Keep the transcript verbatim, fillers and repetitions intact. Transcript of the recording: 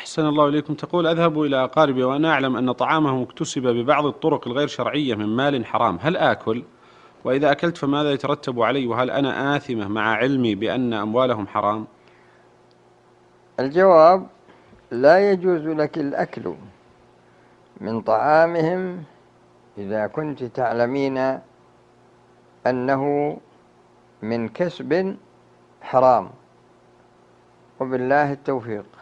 أحسن الله إليكم. تقول: أذهب إلى أقاربي وأنا أعلم أن طعامهم اكتسب ببعض الطرق الغير شرعية من مال حرام، هل آكل؟ وإذا أكلت فماذا يترتب علي؟ وهل أنا آثمة مع علمي بأن أموالهم حرام؟ الجواب: لا يجوز لك الأكل من طعامهم إذا كنت تعلمين أنه من كسب حرام، وبالله التوفيق.